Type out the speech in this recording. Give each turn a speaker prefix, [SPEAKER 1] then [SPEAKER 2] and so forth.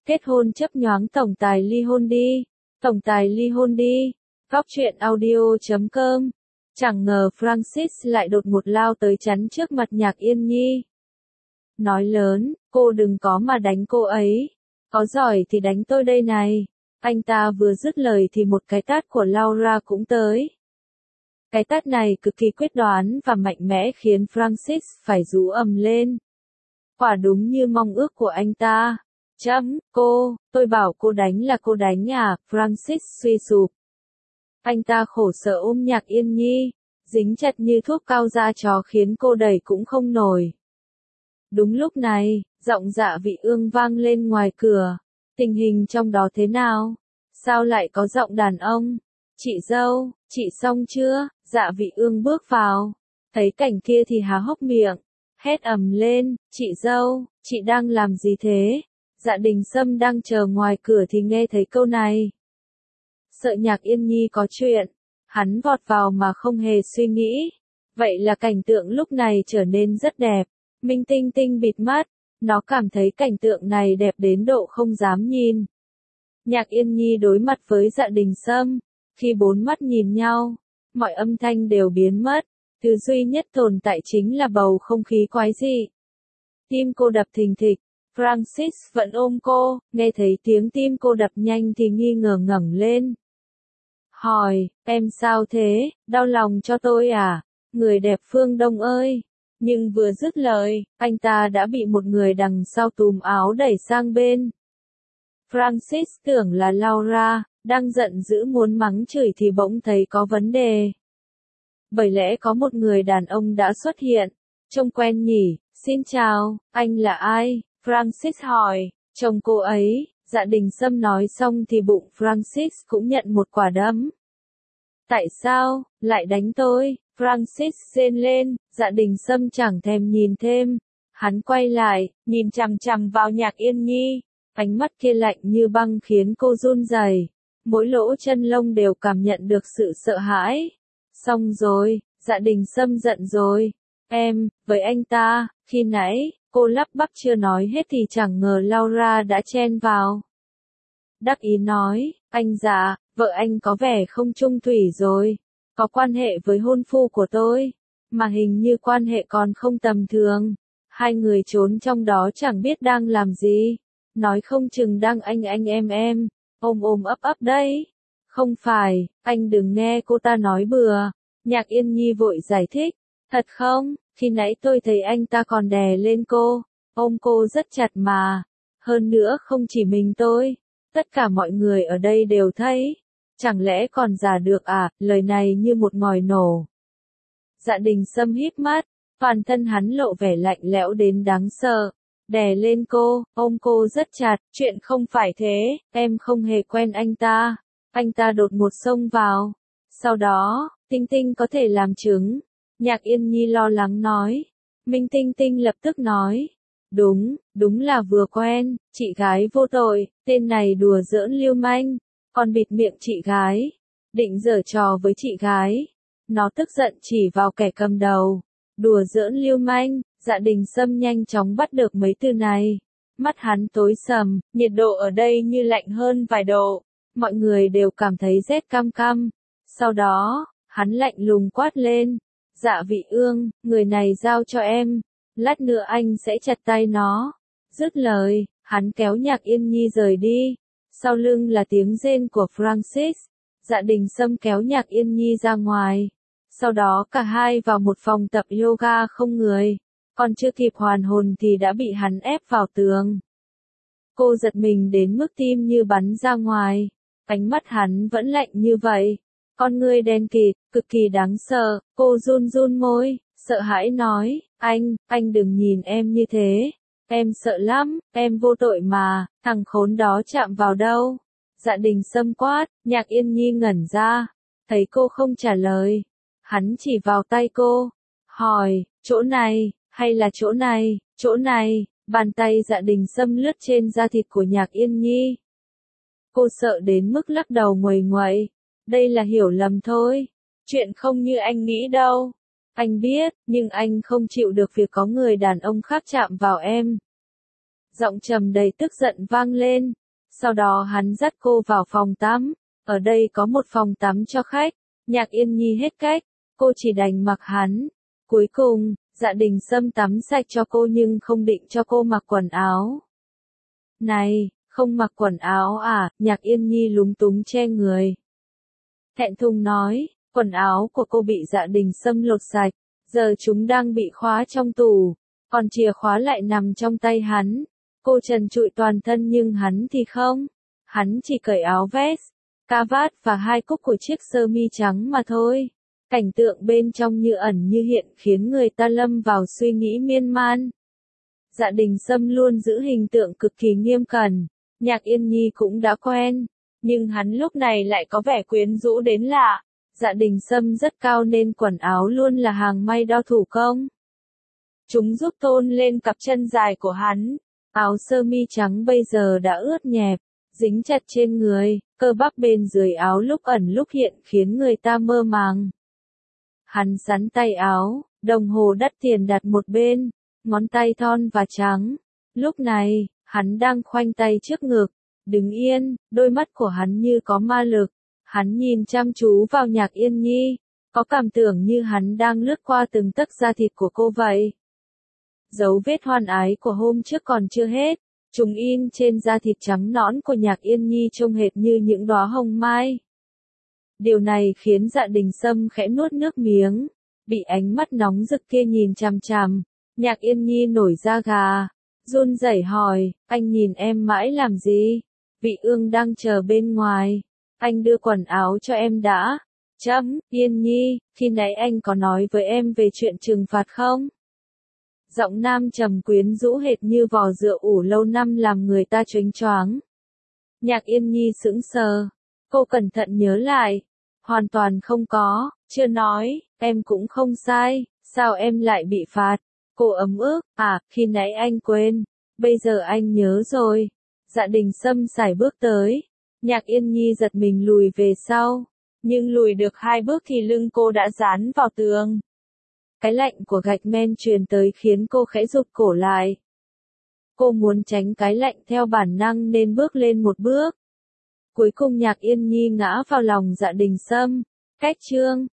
[SPEAKER 1] Kết hôn chấp nhoáng tổng tài ly hôn đi. Tổng tài ly hôn đi. Góc truyện audio.com. Chẳng ngờ Francis lại đột ngột lao tới chắn trước mặt Nhạc Yên Nhi. Nói lớn, cô đừng có mà đánh cô ấy. Có giỏi thì đánh tôi đây này. Anh ta vừa dứt lời thì một cái tát của Laura cũng tới. Cái tát này cực kỳ quyết đoán và mạnh mẽ khiến Francis phải rú ầm lên. Quả đúng như mong ước của anh ta. Tôi bảo cô đánh là cô đánh à, Francis suy sụp. Anh ta khổ sở ôm Nhạc Yên Nhi, dính chặt như thuốc cao da chó khiến cô đẩy cũng không nổi. Đúng lúc này, giọng Dạ Vị Ương vang lên ngoài cửa. Tình hình trong đó thế nào? Sao lại có giọng đàn ông? Chị dâu, chị xong chưa? Dạ Vị Ương bước vào. Thấy cảnh kia thì há hốc miệng. Hét ầm lên, chị dâu, chị đang làm gì thế? Dạ Đình Sâm đang chờ ngoài cửa thì nghe thấy câu này. Sợ Nhạc Yên Nhi có chuyện. Hắn vọt vào mà không hề suy nghĩ. Vậy là cảnh tượng lúc này trở nên rất đẹp. Minh Tinh Tinh bịt mắt. Nó cảm thấy cảnh tượng này đẹp đến độ không dám nhìn. Nhạc Yên Nhi đối mặt với Dạ Đình Sâm. Khi bốn mắt nhìn nhau, mọi âm thanh đều biến mất. Thứ duy nhất tồn tại chính là bầu không khí quái dị. Tim cô đập thình thịch. Francis vẫn ôm cô, nghe thấy tiếng tim cô đập nhanh thì nghi ngờ ngẩng lên. Hỏi, em sao thế, đau lòng cho tôi à? Người đẹp Phương Đông ơi! Nhưng vừa dứt lời, anh ta đã bị một người đằng sau túm áo đẩy sang bên. Francis tưởng là Laura, đang giận dữ muốn mắng chửi thì bỗng thấy có vấn đề. Bởi lẽ có một người đàn ông đã xuất hiện. Trông quen nhỉ, xin chào, anh là ai? Francis hỏi, chồng cô ấy. Dạ Đình Sâm nói xong thì bụng Francis cũng nhận một quả đấm. Tại sao, lại đánh tôi? Francis rên lên, Dạ Đình Sâm chẳng thèm nhìn thêm. Hắn quay lại, nhìn chằm chằm vào Nhạc Yên Nhi. Ánh mắt kia lạnh như băng khiến cô run rẩy. Mỗi lỗ chân lông đều cảm nhận được sự sợ hãi. Xong rồi, Dạ Đình Sâm giận rồi. Với anh ta, khi nãy, cô lắp bắp chưa nói hết thì chẳng ngờ Laura đã chen vào. Đắc ý nói, anh Dạ, vợ anh có vẻ không chung thủy rồi. Có quan hệ với hôn phu của tôi. Mà hình như quan hệ còn không tầm thường. Hai người trốn trong đó chẳng biết đang làm gì. Nói không chừng đang anh em. Ôm ấp đấy. Không phải, anh đừng nghe cô ta nói bừa. Nhạc Yên Nhi vội giải thích. Thật không, khi nãy tôi thấy anh ta còn đè lên cô. Ôm cô rất chặt mà. Hơn nữa không chỉ mình tôi. Tất cả mọi người ở đây đều thấy. Chẳng lẽ còn giả được à, lời này như một ngòi nổ. Dạ Đình Sâm híp mắt, toàn thân hắn lộ vẻ lạnh lẽo đến đáng sợ. Đè lên cô, ôm cô rất chặt, chuyện không phải thế, em không hề quen anh ta. Anh ta đột ngột xông vào. Sau đó, Tinh Tinh có thể làm chứng. Nhạc Yên Nhi lo lắng nói. Minh Tinh Tinh lập tức nói. Đúng là vừa quen, chị gái vô tội, tên này đùa giỡn lưu manh. Còn bịt miệng chị gái. Định giở trò với chị gái. Nó tức giận chỉ vào kẻ cầm đầu. Đùa giỡn lưu manh, Dạ Đình Sâm nhanh chóng bắt được mấy từ này. Mắt hắn tối sầm, nhiệt độ ở đây như lạnh hơn vài độ. Mọi người đều cảm thấy rét cam cam. Sau đó, hắn lạnh lùng quát lên. Dạ Vị Ương, người này giao cho em. Lát nữa anh sẽ chặt tay nó. Dứt lời, hắn kéo Nhạc Yên Nhi rời đi. Sau lưng là tiếng rên của Francis. Dạ Đình Sâm kéo Nhạc Yên Nhi ra ngoài. Sau đó cả hai vào một phòng tập yoga không người. Còn chưa kịp hoàn hồn thì đã bị hắn ép vào tường. Cô giật mình đến mức tim như bắn ra ngoài. Ánh mắt hắn vẫn lạnh như vậy. Con ngươi đen kịt, cực kỳ đáng sợ. Cô run run môi, sợ hãi nói, anh đừng nhìn em như thế. Em sợ lắm, em vô tội mà, thằng khốn đó chạm vào đâu? Dạ Đình Sâm quát, Nhạc Yên Nhi ngẩn ra. Thấy cô không trả lời. Hắn chỉ vào tay cô. Hỏi, chỗ này, hay là chỗ này, chỗ này? Bàn tay Dạ Đình Sâm lướt trên da thịt của Nhạc Yên Nhi. Cô sợ đến mức lắc đầu nguầy nguậy. Đây là hiểu lầm thôi. Chuyện không như anh nghĩ đâu. Anh biết, nhưng anh không chịu được việc có người đàn ông khác chạm vào em. Giọng trầm đầy tức giận vang lên. Sau đó hắn dắt cô vào phòng tắm. Ở đây có một phòng tắm cho khách. Nhạc Yên Nhi hết cách. Cô chỉ đành mặc hắn. Cuối cùng, Dạ Đình Sâm tắm sạch cho cô nhưng không định cho cô mặc quần áo. Này, không mặc quần áo à? Nhạc Yên Nhi lúng túng che người. Thẹn thùng nói, quần áo của cô bị Dạ Đình Sâm lột sạch. Giờ chúng đang bị khóa trong tủ. Còn chìa khóa lại nằm trong tay hắn. Cô trần trụi toàn thân nhưng hắn thì không. Hắn chỉ cởi áo vest, cà vạt và hai cúc của chiếc sơ mi trắng mà thôi. Cảnh tượng bên trong như ẩn như hiện khiến người ta lâm vào suy nghĩ miên man. Dạ Đình Sâm luôn giữ hình tượng cực kỳ nghiêm cẩn. Nhạc Yên Nhi cũng đã quen. Nhưng hắn lúc này lại có vẻ quyến rũ đến lạ. Dạ Đình Sâm rất cao nên quần áo luôn là hàng may đo thủ công. Chúng giúp tôn lên cặp chân dài của hắn. Áo sơ mi trắng bây giờ đã ướt nhẹp, dính chặt trên người, cơ bắp bên dưới áo lúc ẩn lúc hiện khiến người ta mơ màng. Hắn sắn tay áo, đồng hồ đắt tiền đặt một bên, ngón tay thon và trắng. Lúc này, hắn đang khoanh tay trước ngực, đứng yên, đôi mắt của hắn như có ma lực. Hắn nhìn chăm chú vào Nhạc Yên Nhi, có cảm tưởng như hắn đang lướt qua từng tấc da thịt của cô vậy. Dấu vết hoan ái của hôm trước còn chưa hết, chúng in trên da thịt trắng nõn của Nhạc Yên Nhi trông hệt như những đóa hồng mai. Điều này khiến Dạ Đình Sâm khẽ nuốt nước miếng, bị ánh mắt nóng rực kia nhìn chằm chằm. Nhạc Yên Nhi nổi da gà, run rẩy hỏi, anh nhìn em mãi làm gì? Vị Ương đang chờ bên ngoài, anh đưa quần áo cho em đã. Yên Nhi, khi nãy anh có nói với em về chuyện trừng phạt không? Giọng nam trầm quyến rũ hệt như vò rượu ủ lâu năm làm người ta choáng choáng. Nhạc Yên Nhi sững sờ. Cô cẩn thận nhớ lại. Hoàn toàn không có, chưa nói, em cũng không sai, sao em lại bị phạt? Cô ấm ức, khi nãy anh quên, bây giờ anh nhớ rồi. Dạ Đình Sâm sải bước tới. Nhạc Yên Nhi giật mình lùi về sau. Nhưng lùi được 2 bước thì lưng cô đã dán vào tường. Cái lạnh của gạch men truyền tới khiến cô khẽ rụt cổ lại. Cô muốn tránh cái lạnh theo bản năng nên bước lên một bước. Cuối cùng Nhạc Yên Nhi ngã vào lòng Dạ Đình Sâm. Cách chương